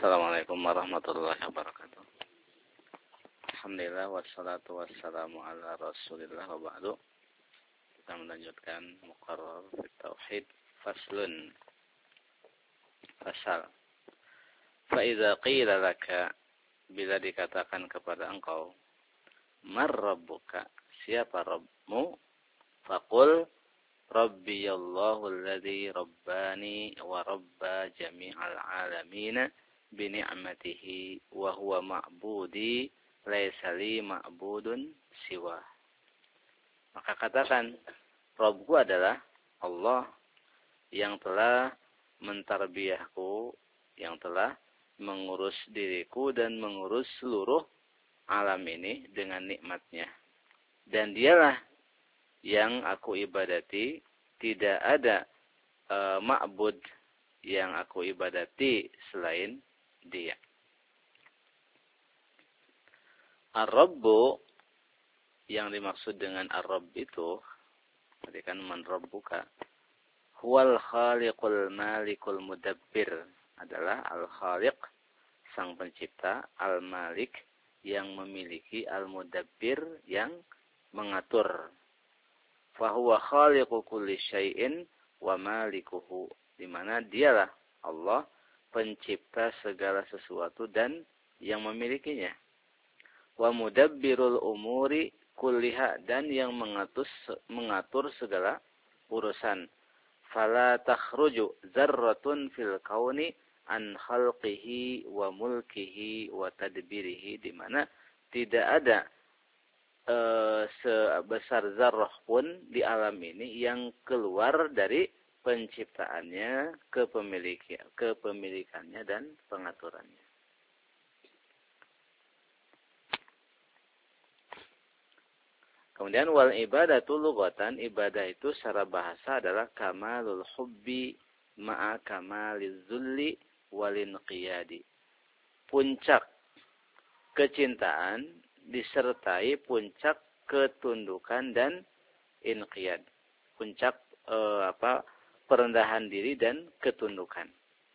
Assalamualaikum warahmatullahi wabarakatuh. Alhamdulillah wassalatu wassalamu ala Rasulillah wa ba'du. Kita melanjutkan muqarrar fi tauhid faslun. Fasal. Fa idza qila laka, bila dikatakan kepada engkau, mar rabbuka, siapa Rabbmu? Faqul Rabbiyallahu alladhi rabbani wa rabba jami'al alamina bini'matihi wa huwa ma'budi laisa li ma'budun siwa. Maka katakan, Rabbku adalah Allah yang telah mentarbiyahku, yang telah mengurus diriku dan mengurus seluruh alam ini dengan nikmatnya. Dan dialah yang aku ibadati, tidak ada ma'bud yang aku ibadati selain dia. Ar-Rabbu, yang dimaksud dengan Ar-Rabb itu, tadi kan man rabbuka, huwal khaliqul malikul mudabbir, adalah al-khaliq, sang pencipta, al-malik, yang memiliki, al-mudabbir, yang mengatur. Fahuwa khaliqu kulli syai'in wa malikuhu, di mana dialah Allah pencipta segala sesuatu dan yang memilikinya. Wa mudabbirul umuri kulliha, dan yang mengatur segala urusan. Fala takhruju zarratun fil kauni an khalqihi wa mulkihi wa tadbirihi, di mana tidak ada sebesar zarrah pun di alam ini yang keluar dari penciptaannya, kepemilikannya dan pengaturannya. Kemudian wal ibadatu lughatan, ibadah itu secara bahasa adalah kamalul hubbi ma'a kamaliz zulli walin qiyadi. Puncak kecintaan disertai puncak ketundukan dan inqiyad. Puncak perendahan diri dan ketundukan.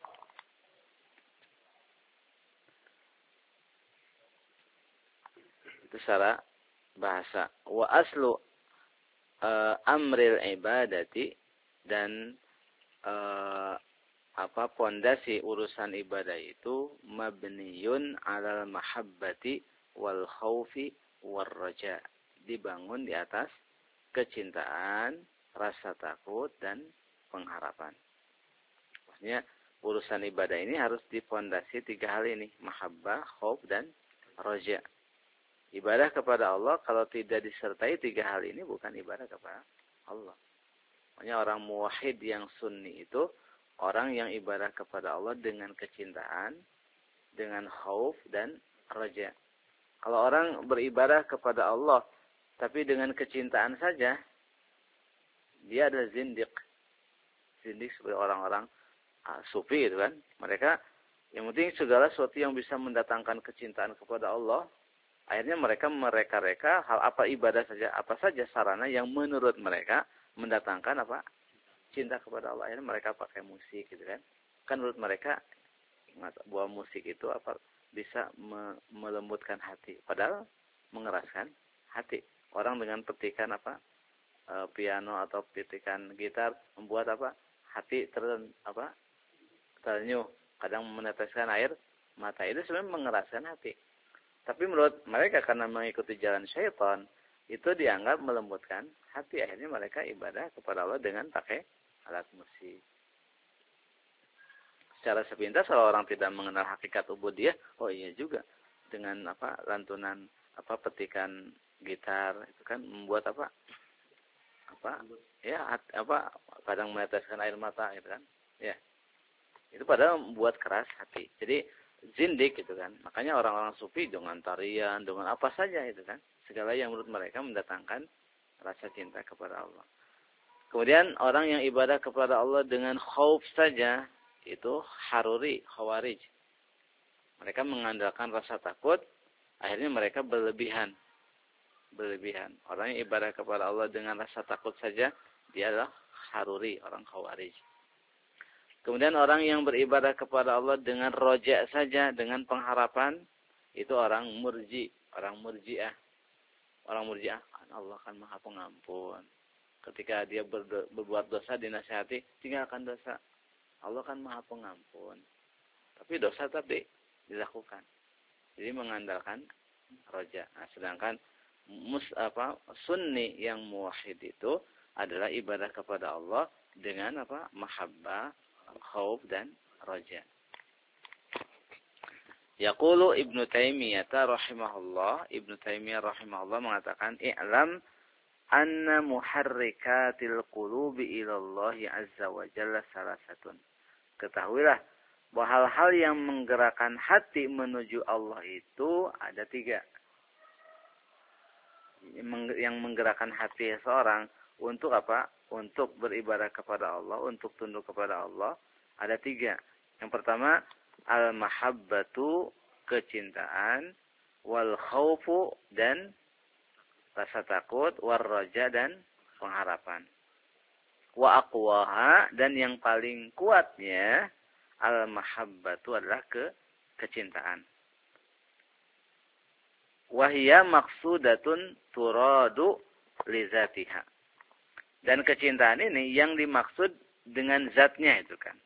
Itu secara bahasa. Wa aslu amril ibadati, dan pondasi urusan ibadah itu mabniyun alal mahabbati wal khaufi war raja, dibangun di atas kecintaan, rasa takut dan pengharapan. Maksudnya urusan ibadah ini harus dipondasi 3 hal ini, mahabbah, khauf dan raja. Ibadah kepada Allah kalau tidak disertai 3 hal ini bukan ibadah kepada Allah. Makanya orang muwahhid yang sunni itu orang yang ibadah kepada Allah dengan kecintaan, dengan khauf dan raja. Kalau orang beribadah kepada Allah tapi dengan kecintaan saja, dia adalah zindiq. Zindiq seperti orang-orang sufi itu kan. Mereka yang penting segala sesuatu yang bisa mendatangkan kecintaan kepada Allah, akhirnya mereka mereka-reka hal apa ibadah saja, apa saja sarana yang menurut mereka mendatangkan cinta kepada Allah. Akhirnya mereka pakai musik gitu kan. Kan menurut mereka bahwa musik itu bisa melembutkan hati, padahal mengeraskan hati. Orang dengan petikan piano atau petikan gitar membuat hati terenyuh, kadang meneteskan air mata, itu sebenarnya mengeraskan hati. Tapi menurut mereka karena mengikuti jalan syaitan, itu dianggap melembutkan hati. Akhirnya mereka ibadah kepada Allah dengan pakai alat musik. Secara sepintas kalau orang tidak mengenal hakikat ubudiyah, oh iya juga dengan lantunan petikan gitar itu kan membuat kadang meneteskan air mata gitu kan. Ya. Itu padahal membuat keras hati. Jadi zindik gitu kan. Makanya orang-orang sufi dengan tarian, dengan apa saja itu kan. Segala yang menurut mereka mendatangkan rasa cinta kepada Allah. Kemudian orang yang ibadah kepada Allah dengan khauf saja, itu haruri, khawarij. Mereka mengandalkan rasa takut, akhirnya mereka berlebihan. Orang yang ibadah kepada Allah dengan rasa takut saja, dia adalah haruri, orang khawarij. Kemudian orang yang beribadah kepada Allah dengan roja saja, dengan pengharapan, itu orang murji'ah. Orang murji'ah, Allah kan Maha Pengampun. Ketika dia berbuat dosa dinasihati, tinggalkan dosa. Allah kan Maha Pengampun. Tapi dosa tapi dilakukan. Jadi mengandalkan roja. Nah, sedangkan sunni yang muwahhid itu adalah ibadah kepada Allah dengan mahabbah, khauf dan roja. Yaqulu Ibnu Taimiyah rahimahullah mengatakan, "I'lam anna muharrikatil qulubi ila Allah azza wa jalla salasatun." Ketahuilah bahwa hal-hal yang menggerakkan hati menuju Allah itu ada 3. Yang menggerakkan hati seorang untuk apa? Untuk beribadah kepada Allah, untuk tunduk kepada Allah, ada 3. Yang pertama, al-mahabbatu, kecintaan, wal khaufu, dan rasa takut, war raja, dan pengharapan. Wa aqwaha, dan yang paling kuatnya al-mahabbatu adalah kecintaan. Wahia maksudatun turadu li zatiha. Dan kecintaan ini yang dimaksud dengan zatnya itu kan.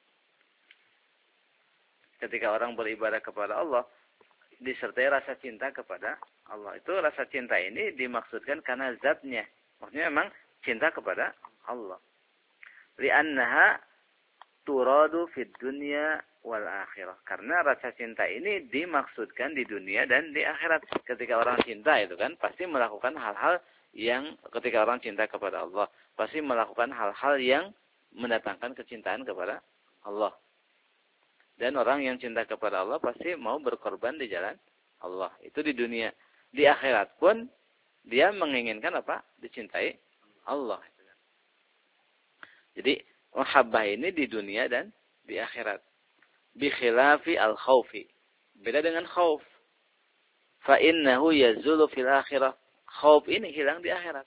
Ketika orang beribadah kepada Allah, disertai rasa cinta kepada Allah. Itu rasa cinta ini dimaksudkan karena zatnya. Maksudnya memang cinta kepada Allah. Li'annaha turadu fid dunya wal akhirah. Karena rasa cinta ini dimaksudkan di dunia dan di akhirat. Ketika orang cinta itu kan pasti melakukan hal-hal yang ketika orang cinta kepada Allah pasti melakukan hal-hal yang mendatangkan kecintaan kepada Allah. Dan orang yang cinta kepada Allah pasti mau berkorban di jalan Allah. Itu di dunia. Di akhirat pun dia menginginkan apa? Dicintai Allah. Jadi mahabbah ini di dunia dan di akhirat. Bi khilafi al-khawfi. Beda dengan khauf. Fa innahu yazulu fil akhirah. Khauf ini hilang di akhirat.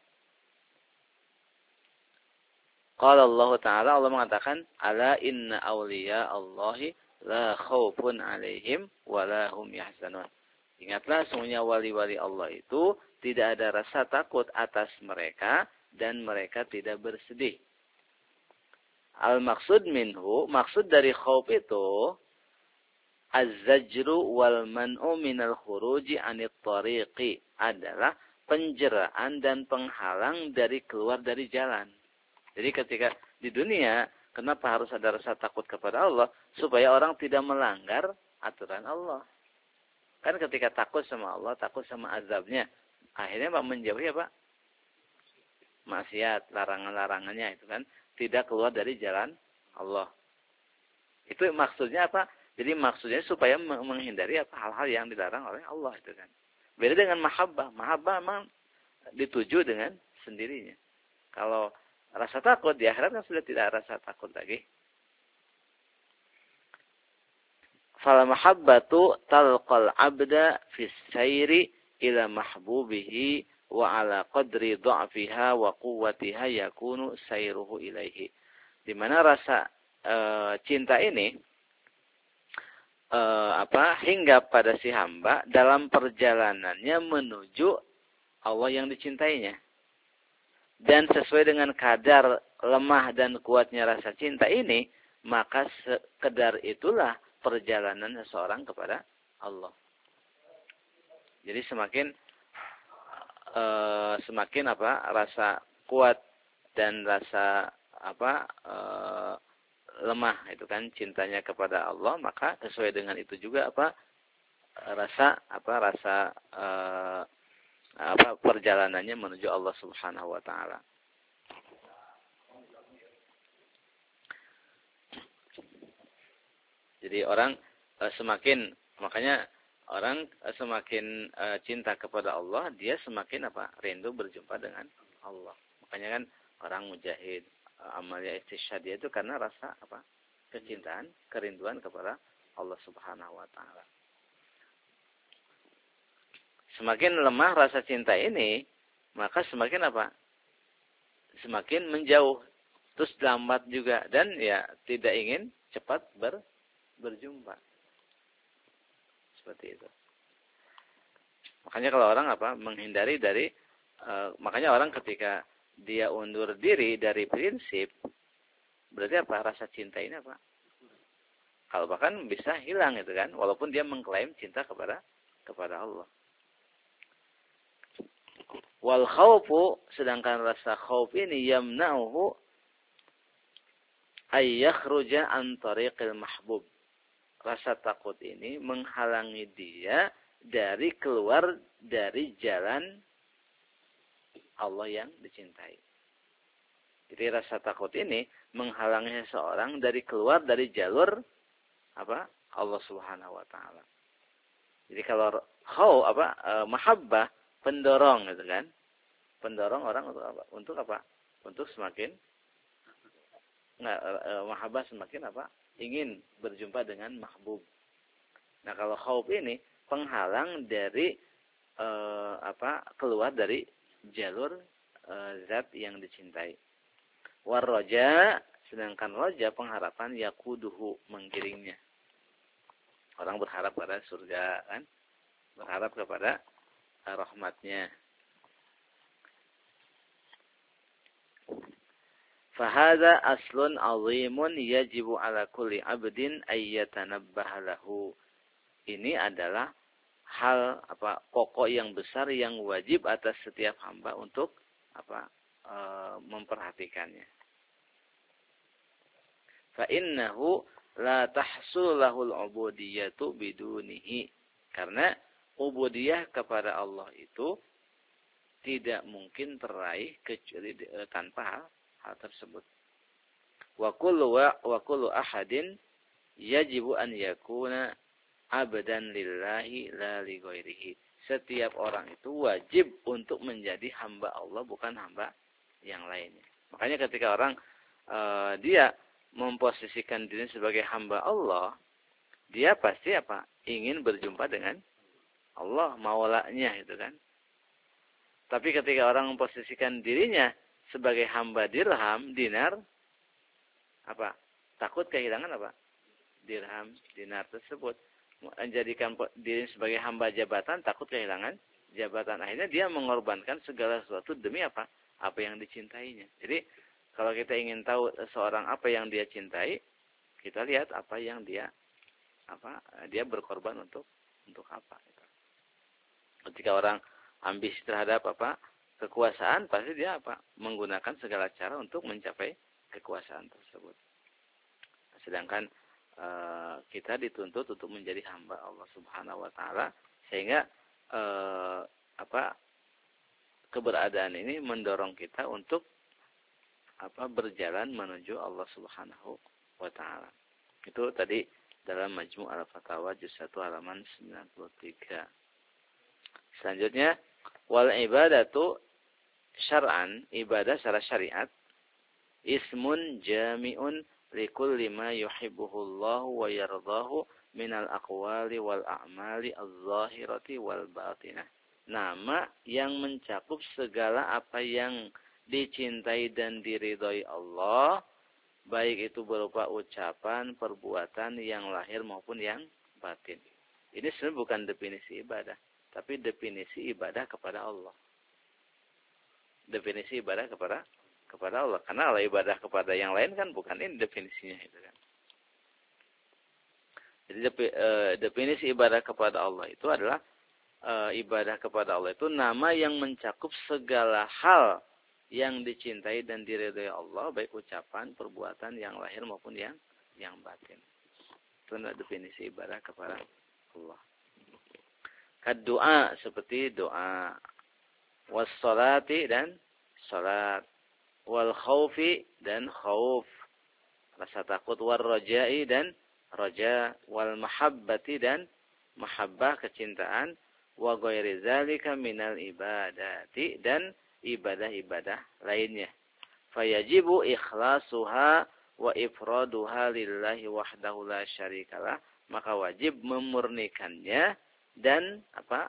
Qala Allah Ta'ala, Allah mengatakan, ala inna awliya Allahi la khaufun alaihim wa la hum yahzanun. Ingatlah, sungguhnya wali-wali Allah itu tidak ada rasa takut atas mereka dan mereka tidak bersedih. Al-maksud minhu, maksud dari khauf itu az-zajru wal man'u minal khuruji anit tariqi, adalah penjeraan dan penghalang dari keluar dari jalan. Jadi ketika di dunia, kenapa harus ada rasa takut kepada Allah? Supaya orang tidak melanggar aturan Allah. Kan ketika takut sama Allah, takut sama azabnya, akhirnya menjauhi apa? Maksiat, larangan-larangannya itu kan. Tidak keluar dari jalan Allah. Itu maksudnya apa? Jadi maksudnya supaya menghindari apa hal-hal yang dilarang oleh Allah itu kan. Beda dengan mahabbah. Mahabbah memang dituju dengan sendirinya. Kalau rasa takut di akhirat kan sudah tidak rasa takut lagi. Fal mahabbatu talqal abda fis sayri ila mahbubihi wa ala qadri dha'fiha wa quwwatiha yakunu sayruhu ilaihi. Di mana rasa cinta ini hingga pada si hamba dalam perjalanannya menuju Allah yang dicintainya. Dan sesuai dengan kadar lemah dan kuatnya rasa cinta ini, maka sekedar itulah perjalanan seseorang kepada Allah. Jadi semakin rasa kuat dan rasa lemah itu kan cintanya kepada Allah, maka sesuai dengan itu juga perjalanannya menuju Allah Subhanahu wa taala. Jadi orang semakin cinta kepada Allah, dia semakin rindu berjumpa dengan Allah. Makanya kan orang mujahid, amalia istisyhadiyah itu karena rasa kecintaan, kerinduan kepada Allah Subhanahu wa taala. Semakin lemah rasa cinta ini, maka semakin semakin menjauh, terus lambat juga, dan ya tidak ingin cepat berjumpa. Seperti itu. Makanya kalau orang menghindari dari makanya orang ketika dia undur diri dari prinsip, berarti rasa cinta ini kalau bahkan bisa hilang itu kan, walaupun dia mengklaim cinta kepada Allah. Wal khaufu, sedangkan rasa khauf ini yamna'uhu ay yakhruja an tariqil mahbub. Rasa takut ini menghalangi dia dari keluar dari jalan Allah yang dicintai. Jadi rasa takut ini menghalangi seseorang dari keluar dari jalur Allah Subhanahu wa taala. Jadi kalau mahabbah pendorong gitu kan. Pendorong orang untuk apa? Untuk semakin mahabbah semakin ingin berjumpa dengan mahbub. Nah, kalau khauf ini penghalang dari keluar dari jalur zat yang dicintai. Warroja, sedangkan roja pengharapan yakuduhu, menggiringnya. Orang berharap pada surga kan, berharap kepada rahmatnya. Fahada aslun azimun yajibu ala kulli abdin ayyatanabbaha lahu. Ini adalah hal pokok yang besar yang wajib atas setiap hamba untuk memperhatikannya. Fa innahu la tahsul lahul ubudiyatu bidunihi. Karena ubudiyah kepada Allah itu tidak mungkin teraih kecuali tanpa hal tersebut. Wa kullu ahadin yajibu an yakuna abdan lillahi la li ghairihi. Setiap orang itu wajib untuk menjadi hamba Allah, bukan hamba yang lainnya. Makanya ketika orang dia memposisikan diri sebagai hamba Allah, dia pasti ingin berjumpa dengan Allah, maulanya itu kan. Tapi ketika orang memposisikan dirinya sebagai hamba dirham, dinar, takut kehilangan dirham, dinar tersebut. Menjadikan diri sebagai hamba jabatan, takut kehilangan jabatan. Akhirnya dia mengorbankan segala sesuatu demi apa yang dicintainya. Jadi kalau kita ingin tahu seorang apa yang dia cintai, kita lihat apa yang dia berkorban untuk apa. Ketika orang ambisi terhadap kekuasaan, pasti dia menggunakan segala cara untuk mencapai kekuasaan tersebut. Sedangkan kita dituntut untuk menjadi hamba Allah Subhanahu wa taala, sehingga keberadaan ini mendorong kita untuk berjalan menuju Allah Subhanahu wa taala. Itu tadi dalam Majmu' al-Fatawa juz 1 halaman 93. Selanjutnya, wal ibadatu syar'an, ibadah secara syariat, ismun jami'un likulli ma yuhibbuhullahu wa yardahu minal aqwali wal a'mali az-zahirati wal batinah. Nama yang mencakup segala apa yang dicintai dan diridhoi Allah, baik itu berupa ucapan, perbuatan yang lahir maupun yang batin. Ini sebenarnya bukan definisi ibadah, tapi definisi ibadah kepada Allah. Definisi ibadah kepada Allah. Karena kalau ibadah kepada yang lain kan bukan ini definisinya itu kan. Jadi definisi ibadah kepada Allah itu adalah ibadah kepada Allah itu nama yang mencakup segala hal yang dicintai dan diridhai Allah, baik ucapan, perbuatan yang lahir maupun yang batin. Itu adalah definisi ibadah kepada Allah. Kad-du'a, seperti doa, was-salati, dan salat, wal khaufi, dan khauf, rasa takut, wal raja'i, dan raja, wal mahabbati, dan mahabbah, kecintaan, wa ghairi zalika minal ibadati, dan ibadah-ibadah lainnya. Fayajibu ikhlasuha wa ifraduha lillahi wahdahu la syarikalah. Maka wajib memurnikannya dan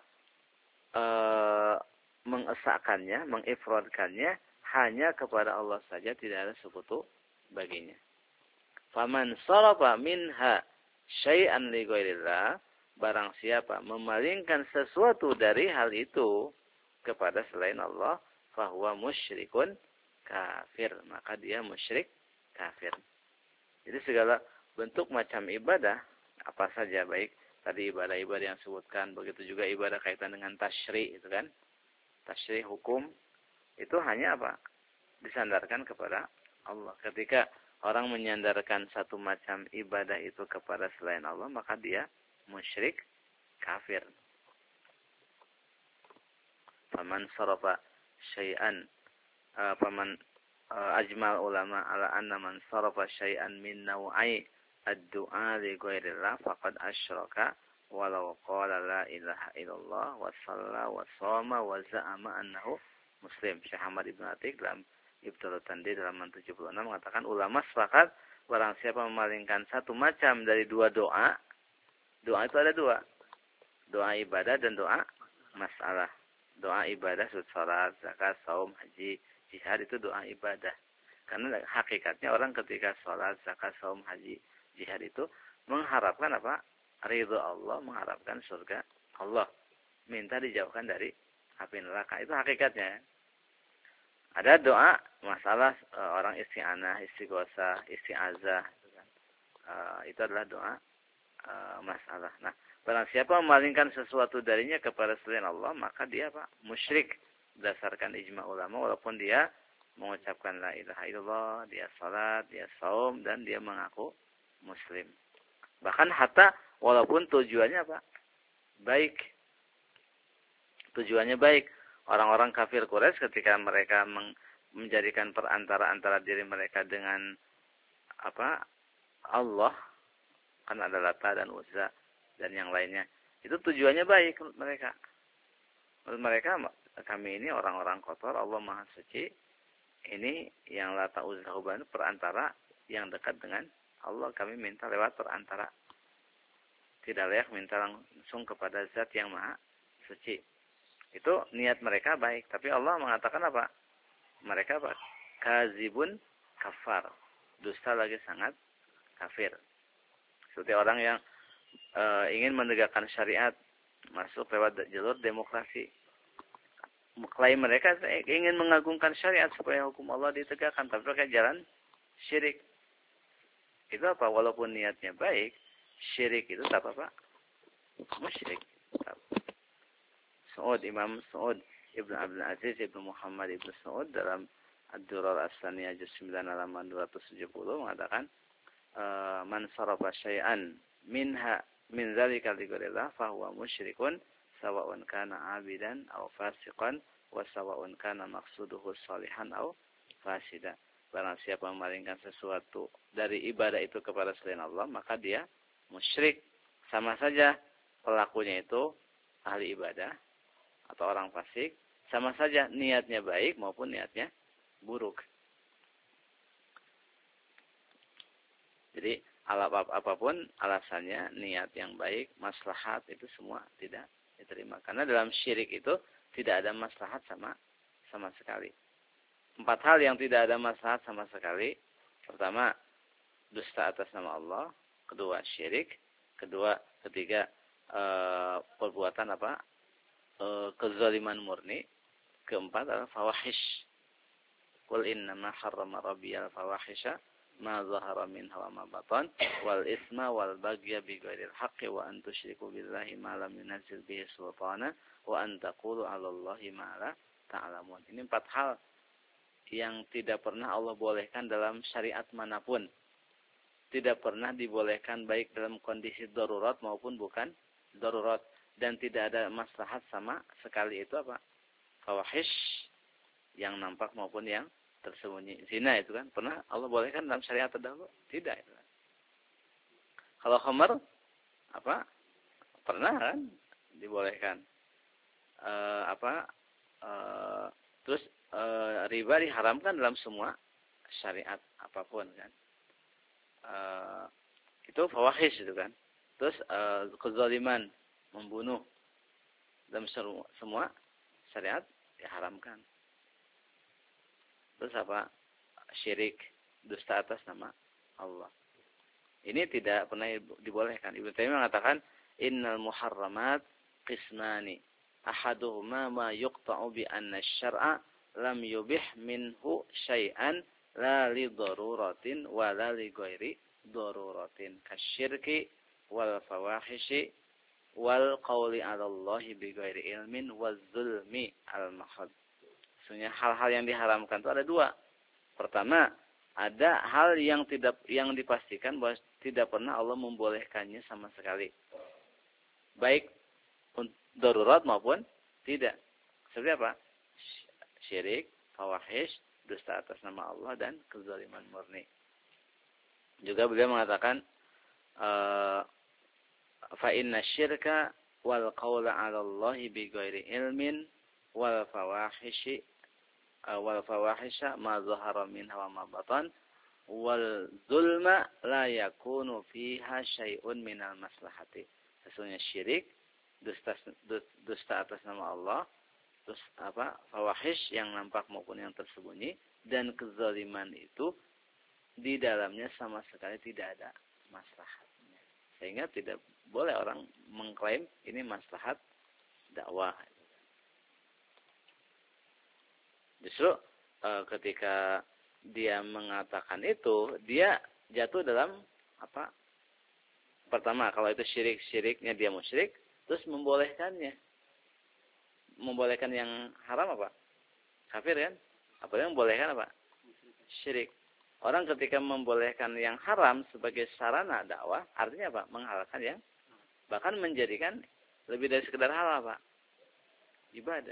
mengesahkannya, mengifradkannya hanya kepada Allah saja, tidak ada sekutu baginya. Faman sarafa minha syai'an li ghairillah, barang siapa memalingkan sesuatu dari hal itu kepada selain Allah, fahuwa musyrikun kafir, maka dia musyrik kafir. Jadi segala bentuk macam ibadah apa saja, baik tadi ibadah-ibadah yang disebutkan, begitu juga ibadah kaitan dengan tasyri' itu kan. Tasyri' hukum itu hanya apa? Disandarkan kepada Allah. Ketika orang menyandarkan satu macam ibadah itu kepada selain Allah, maka dia musyrik kafir. Faman sarafa syai'an faman ajmal ulama ala anna man sarafa syai'an min naw'i ad-du'a li ghairillah faqad asyraka walau qala la ilaha illallah wa shalla wa shoma wa za'ama annahu muslim. Syekh Ahmad Ibn Atik dalam Ibtul Tandi halaman 76 mengatakan ulama sepakat barang siapa memalingkan satu macam dari dua doa. Doa itu ada dua. Doa ibadah dan doa masalah. Doa ibadah seperti salat, zakat, saum, haji, jihad itu doa ibadah. Karena hakikatnya orang ketika salat, zakat, saum, haji, jihad itu mengharapkan apa? Ridho Allah, mengharapkan surga Allah. Minta dijauhkan dari api neraka. Itu hakikatnya. Ada doa masalah orang isti'anah, istighosa, isti'azah. Itu adalah doa masalah. Nah, barang siapa memalingkan sesuatu darinya kepada selain Allah, maka dia apa? Musyrik berdasarkan ijma ulama, walaupun dia mengucapkan la ilaha illallah, dia salat, dia saum, dan dia mengaku muslim. Bahkan hatta walaupun tujuannya apa? Baik. Tujuannya baik. Orang-orang kafir Quraisy ketika mereka menjadikan perantara antara diri mereka dengan apa? Allah, kan ada Lata dan Uzza dan yang lainnya. Itu tujuannya baik menurut mereka. Menurut mereka, kami ini orang-orang kotor, Allah Maha Suci. Ini yang Lata, Uzza, Hubal perantara yang dekat dengan Allah. Kami minta lewat perantara. Tidak layak minta langsung kepada Zat yang Maha Suci. Itu niat mereka baik. Tapi Allah mengatakan apa? Mereka apa? Kazibun kafar. Dusta lagi sangat kafir. Seperti orang yang ingin menegakkan syariat masuk lewat jalur demokrasi. Klaim mereka ingin mengagungkan syariat supaya hukum Allah ditegakkan, tapi pakai jalan syirik. Itu apa? Walaupun niatnya baik, syirik itu tak apa? Musyrik. Imam Saud Ibn Abdul Aziz Ibn Muhammad Ibn Saud dalam Ad-Durar As-Saniyah juz 9 halaman 270 mengatakan man sarafa syai'an minha min dzalika li ghairillah fa huwa musyrikun sawa'un kana 'abidan aw fasiqan wa sawa'un kana maqsuduhu shalihan aw fasida. Barang siapa memalingkan sesuatu dari ibadah itu kepada selain Allah, maka dia musyrik. Sama saja pelakunya itu ahli ibadah atau orang fasik, sama saja niatnya baik maupun niatnya buruk. Jadi apapun alasannya, niat yang baik, maslahat itu semua tidak diterima. Karena dalam syirik itu tidak ada maslahat sama sekali. 4 hal yang tidak ada maslahat sama sekali. Pertama, dusta atas nama Allah. Kedua, syirik. Ketiga, perbuatan apa? Kezaliman murni. Keempat adalah fawahish. Qul innama harrama rabbiyal fawahisha ma zahara minha wa ma batan wal isma wal baghya bi ghairil haqqi wa an tusyriku billahi ma lam yunzil bihi sultana wa an taqulu 'ala Allahi ma la ta'lamun. Ini 4 hal yang tidak pernah Allah bolehkan dalam syariat manapun. Tidak pernah dibolehkan baik dalam kondisi darurat maupun bukan darurat. Dan tidak ada maslahat sama sekali. Itu apa? Fawahish yang nampak maupun yang tersembunyi. Zina itu kan pernah Allah bolehkan dalam syariat terdahulu? Tidak. Itu kan. Kalau khamar apa? Pernah kan dibolehkan. Terus riba diharamkan dalam semua syariat apapun kan. Itu fawahish itu kan. Terus kezaliman, membunuh dalam semua syariat diharamkan. Terus apa? Syirik, dusta atas nama Allah. Ini tidak pernah dibolehkan. Ibnu Taimiyah mengatakan innal muharramat qismani. Ahaduhuma ma yuqta'u bi anna asy-syar'a lam yubih minhu syai'an la li daruratin wa la li ghairi daruratin kasyirki wal fawahishi wal qawli 'ala Allahi bi ghairi ilmin waz zulmi al mahad. Sebenarnya hal-hal yang diharamkan itu ada dua. Pertama, ada hal yang dipastikan bahwa tidak pernah Allah membolehkannya sama sekali. Baik darurat maupun tidak. Seperti apa? Syirik, fawahish, dusta atas nama Allah dan kezaliman murni. Juga beliau mengatakan fa inna syirka wal qawla 'ala Allahi bi ghairi ilmin wal fawahisha ma zahara minha wa ma batan wal zulma la yakunu fiha syai'un minal maslahati. Sesungguhnya syirik, dusta atas nama Allah, terus fawahish yang nampak maupun yang tersembunyi, dan kezaliman itu di dalamnya sama sekali tidak ada maslahatnya. Sehingga tidak boleh orang mengklaim ini maslahat dakwah. Justru ketika dia mengatakan itu, dia jatuh dalam apa? Pertama, kalau itu syiriknya dia musyrik, terus membolehkannya. Membolehkan yang haram apa? Kafir kan? Apa yang membolehkan apa? Syirik. Orang ketika membolehkan yang haram sebagai sarana dakwah, artinya apa? Menghalalkan yang bahkan menjadikan lebih dari sekedar halal, Pak. Ibadah.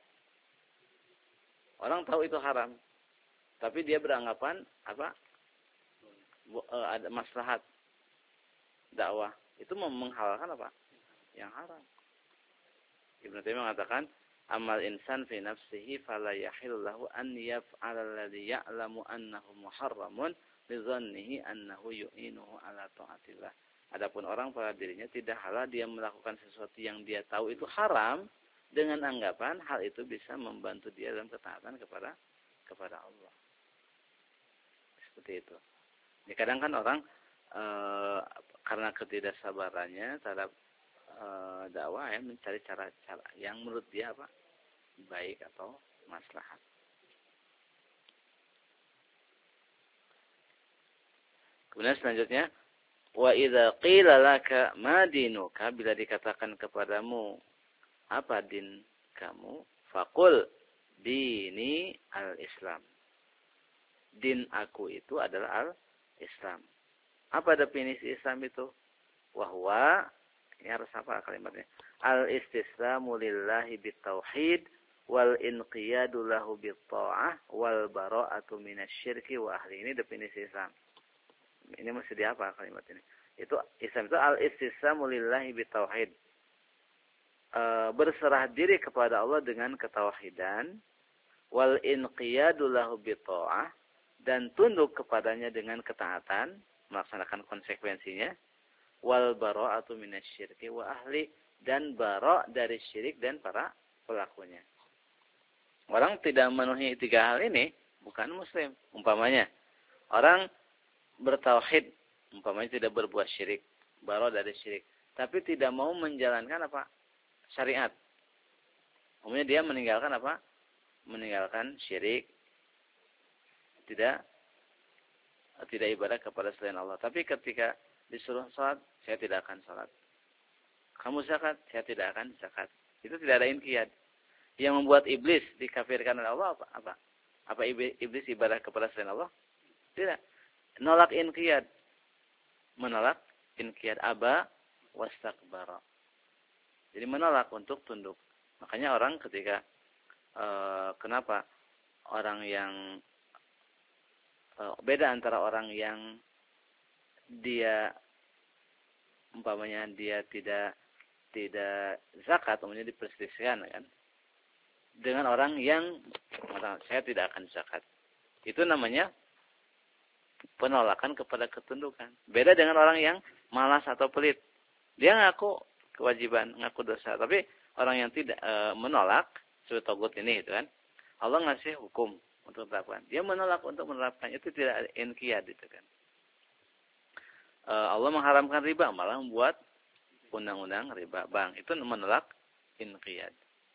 Orang tahu itu haram, tapi dia beranggapan apa? Ada maslahat dakwah. Itu menghalalkan apa? Yang haram. Ibnu Taimiyah mengatakan, amal insan fi nafsihi fala yahillu lahu an yaf'ala alladhi ya'lamu annahu muharramun li dhannihi annahu yu'inuhu ala ta'atillah. Adapun orang pada dirinya tidak halal dia melakukan sesuatu yang dia tahu itu haram dengan anggapan hal itu bisa membantu dia dalam ketaatan kepada Allah. Seperti itu. Ya, kadang kan orang karena ketidaksabarannya terhadap dakwah ya, mencari cara-cara yang menurut dia apa? Baik atau maslahat. Kemudian selanjutnya, wa idza qila laka ma dinuka, bila dikatakan kepadamu apa din kamu, faqul dini al-Islam. Din aku itu adalah al-Islam. Apa definisi Islam itu? Wahwa, ini harus apa kalimatnya? Al-istislamu lillahi bitauhid wal inqiyadu lahu bitta'ah wal bara'atu minasyirki wa ahli. Ini definisi Islam. Ini mesti di apa kalimat ini? Itu Islam itu al-istislamu lillahi bitauhid. Berserah diri kepada Allah dengan ketauhidan, wal inqiyadu lahu bitta'ah, dan tunduk kepadanya dengan ketaatan, melaksanakan konsekuensinya, wal bara'atu minasyirki wa ahli, dan bara' dari syirik dan para pelakunya. Orang tidak memenuhi tiga hal ini bukan muslim. Umpamanya orang bertauhid, umpamanya tidak berbuat syirik, bara' dari syirik, tapi tidak mau menjalankan apa? Syariat. Umpamanya dia meninggalkan apa? Meninggalkan syirik, tidak ibadah kepada selain Allah. Tapi ketika disuruh sholat, saya tidak akan sholat. Kamu zakat, saya tidak akan zakat. Itu tidak ada inqiyad. Yang membuat iblis dikafirkan oleh Allah apa? Apa iblis ibadah kepada selain Allah? Tidak. Nolak inqiyad. Menolak inqiyad. Aba wastakbara. Jadi menolak untuk tunduk. Makanya orang ketika kenapa orang yang beda antara orang yang dia umpamanya dia tidak zakat, umpamanya diperselisihkan kan, dengan orang yang mengatakan saya tidak akan zakat. Itu namanya penolakan kepada ketundukan. Beda dengan orang yang malas atau pelit. Dia ngaku kewajiban, ngaku dosa, tapi orang yang tidak menolak seperti togut ini itu kan, Allah ngasih hukum untuk menerapkan. Dia menolak untuk menerapkan, itu tidak inqiyad itu kan. Allah mengharamkan riba, malah membuat undang-undang riba bank. Itu menolak inqiyad.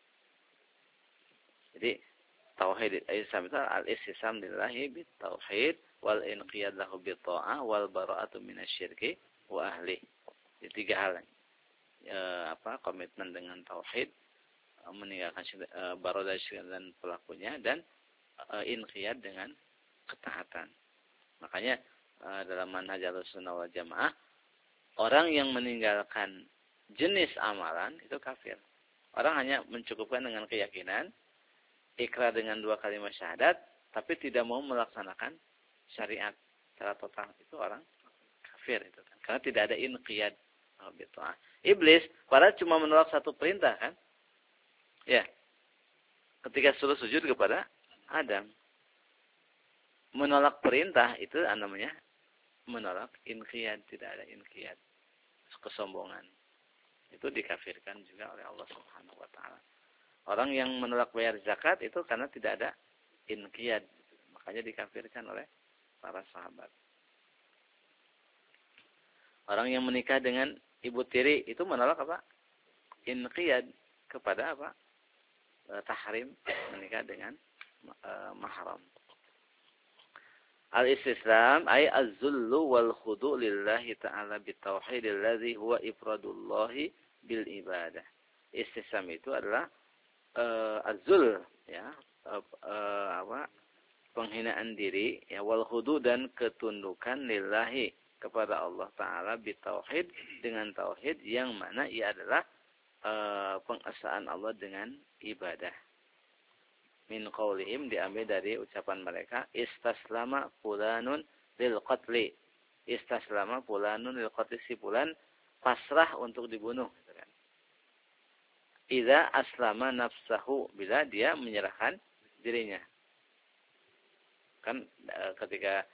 Jadi tauhid Islam itu al-istisam lillahi bitauhid wal inqiyad lahu bitta'ah wal bara'atu minasyirki wa ahli. Jadi tiga hal. Komitmen dengan tauhid, meninggalkan baro dari syirik dan pelakunya, dan inqiyad dengan ketaatan. Makanya dalam manhaj Ahlussunnah wal Jamaah, orang yang meninggalkan jenis amalan itu kafir. Orang hanya mencukupkan dengan keyakinan, ikrar dengan 2 kalimat syahadat, tapi tidak mau melaksanakan syariat secara total, itu orang kafir itu kan. Karena tidak ada inqiyad. Iblis padahal cuma menolak satu perintah kan? Ya. Ketika suruh sujud kepada Adam. Menolak perintah itu namanya menolak inqiyad, tidak ada inqiyad. Kesombongan. Itu dikafirkan juga oleh Allah Subhanahu wa taala. Orang yang menolak bayar zakat itu karena tidak ada inqiyad. Makanya dikafirkan oleh para sahabat. Orang yang menikah dengan ibu tiri itu menolak apa? Inqiyad kepada apa? Tahrim menikah dengan mahram. Al-istislam ay az-zullu wal khudu' lillahi ta'ala bitauhid allazi huwa ifradullahi bil ibadah. Istislam itu adalah az-zul, ya, penghinaan diri, ya, wal khudu' dan ketundukan lillahi kepada Allah Ta'ala bitauhid, dengan tauhid yang mana ia adalah pengesaan Allah dengan ibadah. Min qaulihim, diambil dari ucapan mereka, istaslama fulanun lil qatli. Istaslama fulanun lil qatli, si fulan pasrah untuk dibunuh, gitu kan. Idza aslama nafsahu, bila dia menyerahkan dirinya. Kan ketika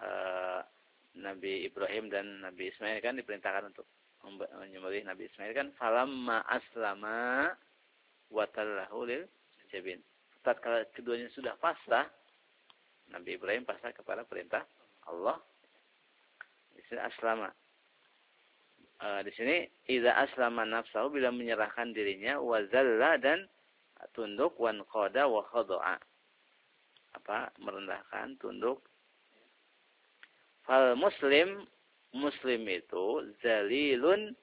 Nabi Ibrahim dan Nabi Ismail kan diperintahkan untuk menyembelih Nabi Ismail kan, falamma aslama wa tallahu lil jabin. Tatkala keduanya sudah pasrah, Nabi Ibrahim pasrah kepada perintah Allah. Di sini aslama. Di sini idza aslama nafsahu, bila menyerahkan dirinya, wa zalla, dan tunduk, wan qada wa khada'a. Merendahkan, tunduk. Fal muslim itu zalilun,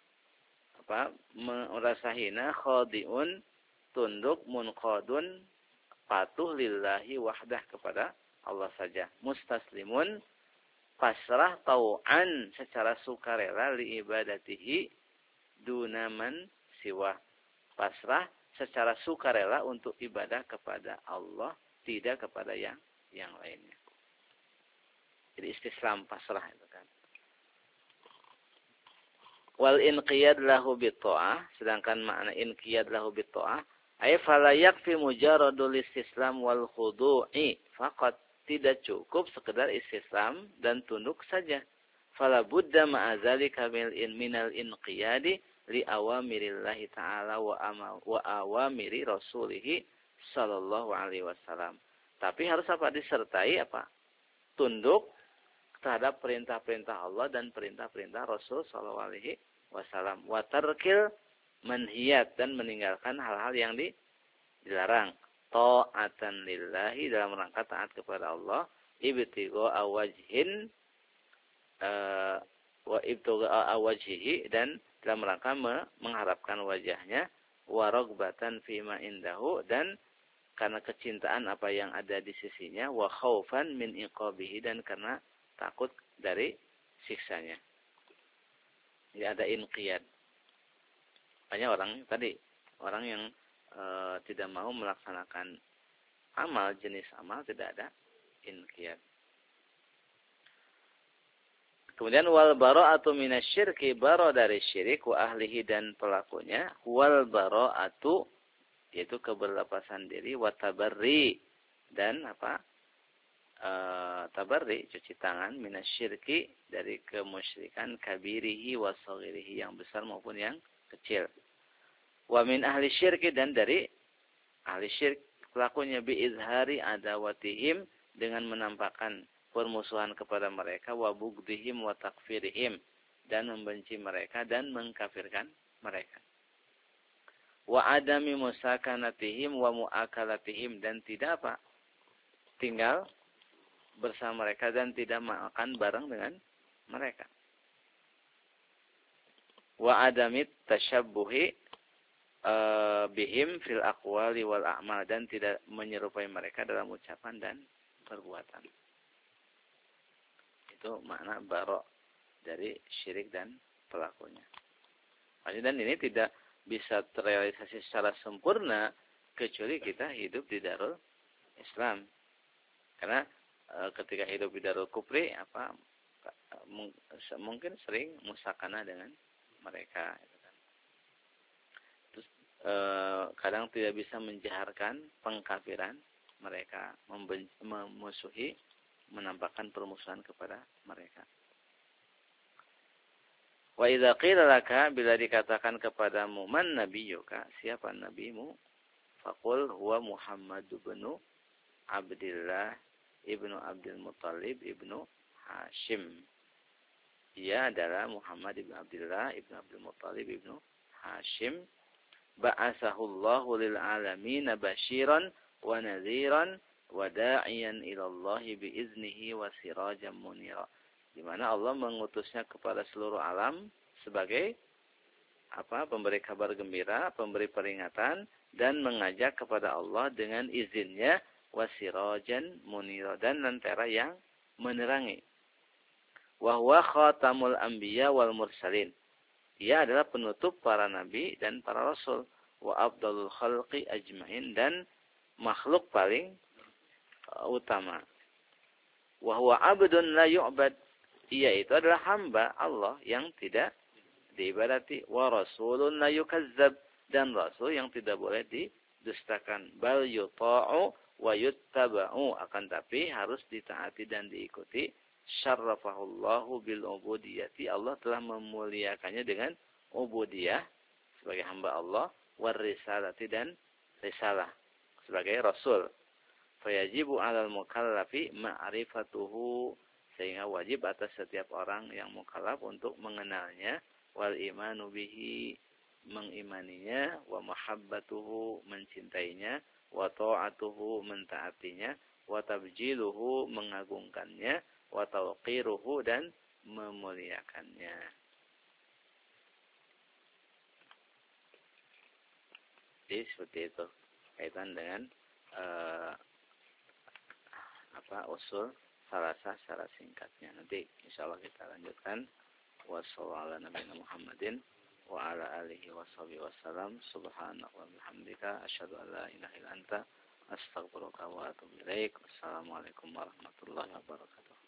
merasa hina, khadi'un, tunduk, munqadun, patuh, lillahi wahdah, kepada Allah saja. Mustaslimun, pasrah, tau'an, secara sukarela, li ibadatihi dunaman siwa. Pasrah secara sukarela untuk ibadah kepada Allah, tidak kepada yang lainnya. Jadi istislam, pasrah itu kan. Wal inqiyad lahu bitta'ah, sedangkan makna inqiyad lahu bitta'ah ay fala yakfi mujarradul istislam wal khudu'i faqat, tidak cukup sekedar istislam dan tunduk saja. Fala budda ma'a dzalika minal inqiyadi li awamirillahi ta'ala wa awamiri rasulih sallallahu alaihi wasallam. Tapi harus disertai tunduk terhadap perintah-perintah Allah dan perintah-perintah Rasul sallallahu alaihi wasallam. Wa tarkil manhiyat, dan meninggalkan hal-hal yang dilarang. Ta'atan lillahi, dalam rangka taat kepada Allah. Ibtigha'a wajhin wa ibtigha'a wajhihi, dan dalam rangka mengharapkan wajahnya. Wa ragbatan fima indahu, dan karena kecintaan apa yang ada di sisinya. Wa khaufan min iqabihi, dan karena takut dari siksanya. Jadi ada inqiyad. Banyak orang yang tidak mau melaksanakan amal, jenis amal, tidak ada inqiyad. Kemudian wal bara'atu minasyirki, baro dari syirik, wa ahlihi, dan pelakunya. Wal bara'atu, yaitu keberlepasan diri, wa tabarri, dan tabarri, cuci tangan, minasyirki, dari kemusyrikan, kabirihi wa saghirihi, yang besar maupun yang kecil. Wa min ahli syirki, dan dari ahli syirik pelakunya, bi izhari adawatihim, dengan menampakkan permusuhan kepada mereka, wa bughdihim wa takfirihim, dan membenci mereka dan mengkafirkan mereka. Wa adami musakanatihim wa muakalatihim, dan tidak apa? Tinggal bersama mereka dan tidak makan bareng dengan mereka. Wa adamit tasyabbuhi bihim fil aqwali wal a'mal, dan tidak menyerupai mereka dalam ucapan dan perbuatan. Itu makna barok dari syirik dan pelakunya. Dan ini tidak bisa terrealisasi secara sempurna kecuali kita hidup di Darul Islam. Karena ketika hidup di Darul Kufri mungkin sering musakana dengan mereka. Terus kadang tidak bisa menjaharkan pengkafiran mereka, memusuhi, menampakkan permusuhan kepada mereka. Wa idza qila laka, bila dikatakan kepadamu, man nabiyyuka, siapa nabimu? Faqul huwa Muhammad ibn Abdullah ibnu Abdul Muttalib ibnu Hashim. Dia adalah Muhammad ibn Abdullah ibnu Abdul Muttalib ibnu Hashim. Ba'asahullahu lil alamin basyiran wa nadhiran wa da'iyan ila Allah biiznihi wa sirajan munira. Di mana Allah mengutusnya kepada seluruh alam sebagai pemberi kabar gembira, pemberi peringatan, dan mengajak kepada Allah dengan izinnya, wa sirajan munira, dan lentera yang menerangi. Wa huwa khatamul anbiya wal mursalin. Dia adalah penutup para nabi dan para rasul. Wa afdalul khalqi ajmain, dan makhluk paling utama. Wa huwa abdun la yu'bad. Ia itu adalah hamba Allah yang tidak diibadati. Wa rasulun la yukazzab, dan rasul yang tidak boleh didustakan. Bal yuta'u wa yuttaba'u, akan tapi harus ditaati dan diikuti. Syarrafahullahu bil ubudiyati, Allah telah memuliakannya dengan ubudiyah sebagai hamba Allah, war risalati, dan risalah sebagai rasul. Fayajibu 'alal mukallafi ma'rifatuhu, sehingga wajib atas setiap orang yang mukallaf untuk mengenalnya, wal imanu bihi, mengimaninya, wa mahabbatuhu, mencintainya, wa ta'atuhu, mentaatinya, wa tabjiluhu, mengagungkannya, wa tawqiruhu, dan memuliakannya. Jadi seperti itu kaitan dengan usul salasah secara singkatnya. Nanti insyaallah kita lanjutkan. Wassallallahu ala nabiyina Muhammadin wa ala alihi washabihi wasallam. Subhanaka wa bihamdika asyhadu an la ilaha illa anta astaghfiruka wa atubu ilaik. Wassalamualaikum warahmatullahi wabarakatuh.